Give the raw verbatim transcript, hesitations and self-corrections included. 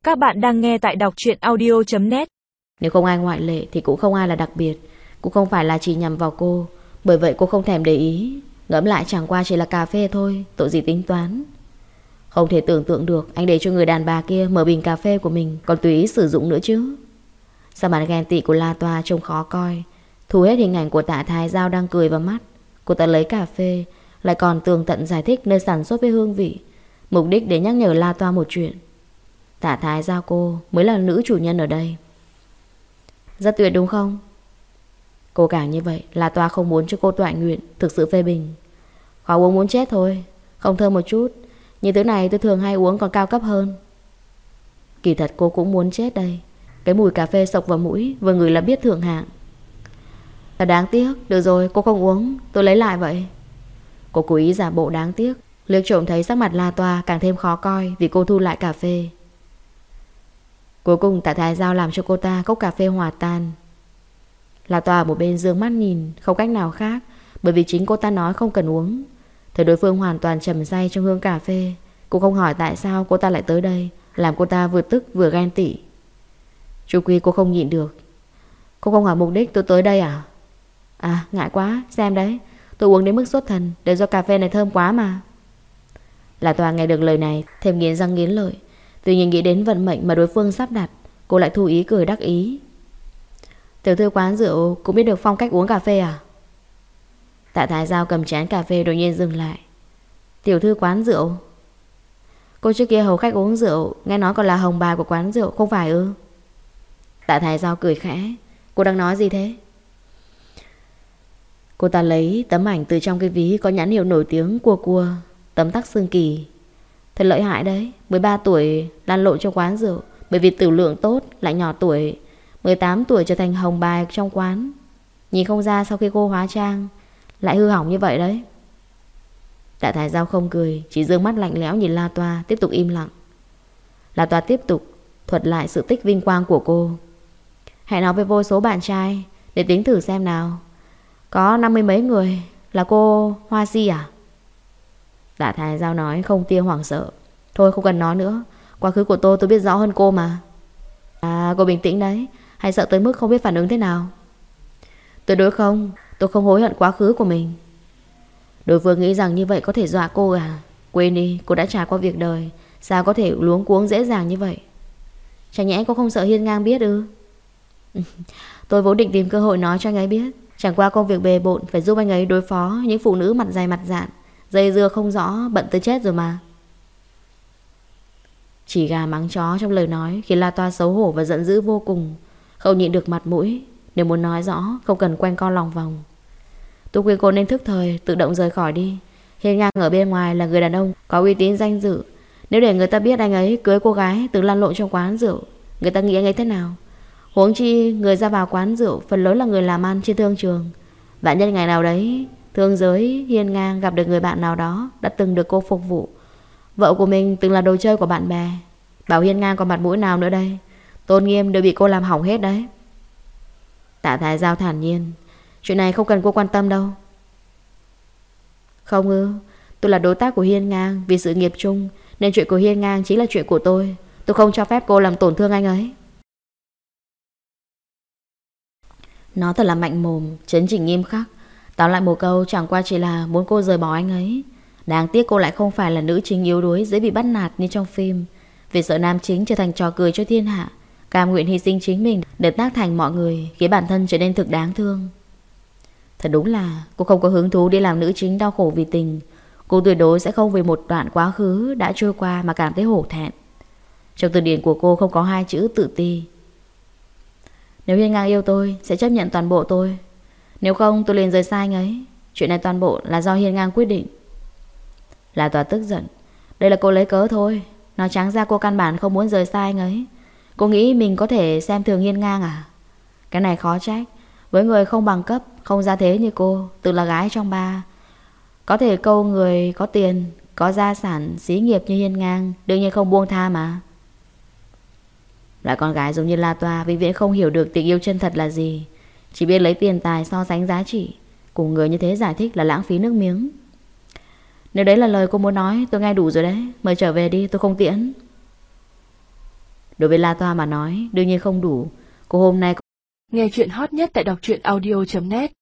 Các bạn đang nghe tại đọc truyện audio chấm net. Nếu không ai ngoại lệ thì cũng không ai là đặc biệt. Cũng không phải là chỉ nhằm vào cô. Bởi vậy cô không thèm để ý. Ngẫm lại chẳng qua chỉ là cà phê thôi, tội gì tính toán. Không thể tưởng tượng được anh để cho người đàn bà kia mở bình cà phê của mình còn tùy ý sử dụng nữa chứ. Sao mặt ghen tị của La Toa trông khó coi, thu hết hình ảnh của Tạ Thái Giao đang cười vào mắt. Cô ta lấy cà phê, lại còn tường tận giải thích nơi sản xuất với hương vị, mục đích để nhắc nhở La Toa một chuyện. Tạ Thái Giao cô mới là nữ chủ nhân ở đây. Rất tuyệt đúng không? Cô càng như vậy, La Toa không muốn cho cô tọa nguyện, thực sự phê bình. Khó uống muốn chết thôi, không thơm một chút. Như thứ này tôi thường hay uống còn cao cấp hơn. Kỳ thật cô cũng muốn chết đây. Cái mùi cà phê sộc vào mũi, vừa ngửi là biết thượng hạng. Thật đáng tiếc. Được rồi, cô không uống, tôi lấy lại vậy. Cô cố ý giả bộ đáng tiếc. Liếc trộm thấy sắc mặt La Toa càng thêm khó coi vì cô thu lại cà phê. Cuối cùng Tạ Thái Giao làm cho cô ta cốc cà phê hòa tan. La Toa ở một bên dương mắt nhìn, không cách nào khác, bởi vì chính cô ta nói không cần uống. Thấy đối phương hoàn toàn trầm say trong hương cà phê, cô không hỏi tại sao cô ta lại tới đây, làm cô ta vừa tức vừa ghen tị. Chu Quy cô không nhịn được. Cô không hỏi mục đích tôi tới đây à? À ngại quá, xem đấy, tôi uống đến mức sốt thần, đều do cà phê này thơm quá mà. La Toa nghe được lời này thêm nghiến răng nghiến lợi. Tuy nhiên nghĩ đến vận mệnh mà đối phương sắp đặt, cô lại thu ý cười đắc ý. Tiểu thư quán rượu cũng biết được phong cách uống cà phê à? Tạ Thái Giao cầm chén cà phê đột nhiên dừng lại. Tiểu thư quán rượu? Cô trước kia hầu khách uống rượu, nghe nói còn là hồng bài của quán rượu, không phải ư? Tạ Thái Giao cười khẽ. Cô đang nói gì thế? Cô ta lấy tấm ảnh từ trong cái ví có nhãn hiệu nổi tiếng Cua Cua, tấm tắc xương kỳ. Thật lợi hại đấy, mười ba tuổi lăn lộn trong quán rượu, bởi vì tử lượng tốt lại nhỏ tuổi, mười tám tuổi trở thành hồng bài trong quán. Nhìn không ra sau khi cô hóa trang lại hư hỏng như vậy đấy. Tạ Thái Giao không cười, chỉ dương mắt lạnh lẽo nhìn La Toa, tiếp tục im lặng. La Toa tiếp tục thuật lại sự tích vinh quang của cô. Hãy nói với vô số bạn trai để tính thử xem nào. Có năm mươi mấy người là cô Hoa Si à? Tạ Thái Giao nói không tia hoảng sợ. Thôi không cần nói nữa, quá khứ của tôi tôi biết rõ hơn cô mà. À cô bình tĩnh đấy, hay sợ tới mức không biết phản ứng thế nào? Tuyệt đối không, tôi không hối hận quá khứ của mình. Đối phương nghĩ rằng như vậy có thể dọa cô à? Quên đi, cô đã trải qua việc đời, sao có thể luống cuống dễ dàng như vậy? Chẳng nhẽ cô không sợ Hiên Ngang biết ư? Tôi vốn định tìm cơ hội nói cho anh ấy biết, chẳng qua công việc bề bộn phải giúp anh ấy đối phó những phụ nữ mặt dày mặt dạn, dây dưa không rõ, bận tới chết rồi mà. Chỉ gà mắng chó trong lời nói khiến La Toa xấu hổ và giận dữ vô cùng, không nhịn được mặt mũi. Nếu muốn nói rõ không cần quanh co lòng vòng. Tôi khuyên cô nên thức thời, tự động rời khỏi đi. Hiên Ngang ở bên ngoài là người đàn ông có uy tín danh dự. Nếu để người ta biết anh ấy cưới cô gái từng lăn lộn trong quán rượu, người ta nghĩ anh ấy thế nào? Huống chi người ra vào quán rượu phần lớn là người làm ăn trên thương trường. Vạn nhân ngày nào đấy thương giới Hiên Ngang gặp được người bạn nào đó đã từng được cô phục vụ, vợ của mình từng là đồ chơi của bạn bè, bảo Hiên Ngang còn mặt mũi nào nữa đây? Tôn nghiêm đều bị cô làm hỏng hết đấy. Tạ Thái Giao thản nhiên. Chuyện này không cần cô quan tâm đâu. Không ư? Tôi là đối tác của Hiên Ngang vì sự nghiệp chung, nên chuyện của Hiên Ngang chính là chuyện của tôi. Tôi không cho phép cô làm tổn thương anh ấy. Nó thật là mạnh mồm, chấn chỉnh nghiêm khắc. Tóm lại một câu, chẳng qua chỉ là muốn cô rời bỏ anh ấy. Đáng tiếc cô lại không phải là nữ chính yếu đuối dễ bị bắt nạt như trong phim. Vì sợ nam chính trở thành trò cười cho thiên hạ, cam nguyện hy sinh chính mình để tác thành mọi người, khiến bản thân trở nên thực đáng thương. Thật đúng là cô không có hứng thú đi làm nữ chính đau khổ vì tình. Cô tuyệt đối sẽ không vì một đoạn quá khứ đã trôi qua mà cảm thấy hổ thẹn. Trong từ điển của cô không có hai chữ tự ti. Nếu Hiên Ngang yêu tôi sẽ chấp nhận toàn bộ tôi, nếu không tôi liền rời xa anh ấy. Chuyện này toàn bộ là do Hiên Ngang quyết định. La Toa tức giận. Đây là cô lấy cớ thôi. Nói trắng ra cô căn bản không muốn rời xa anh ấy. Cô nghĩ mình có thể xem thường Hiên Ngang à? Cái này khó trách. Với người không bằng cấp, không gia thế như cô, từng là gái trong ba, có thể câu người có tiền, có gia sản, xí nghiệp như Hiên Ngang, đương nhiên không buông tha mà. Loại con gái giống như La Toa vĩnh viễn không hiểu được tình yêu chân thật là gì, chỉ biết lấy tiền tài so sánh giá trị. Cùng người như thế giải thích là lãng phí nước miếng. Nếu đấy là lời cô muốn nói, tôi nghe đủ rồi đấy. Mời trở về đi, tôi không tiễn. Đối với La Toa mà nói, đương nhiên không đủ. Cô hôm nay nghe chuyện hot nhất tại đọc truyện audio chấm net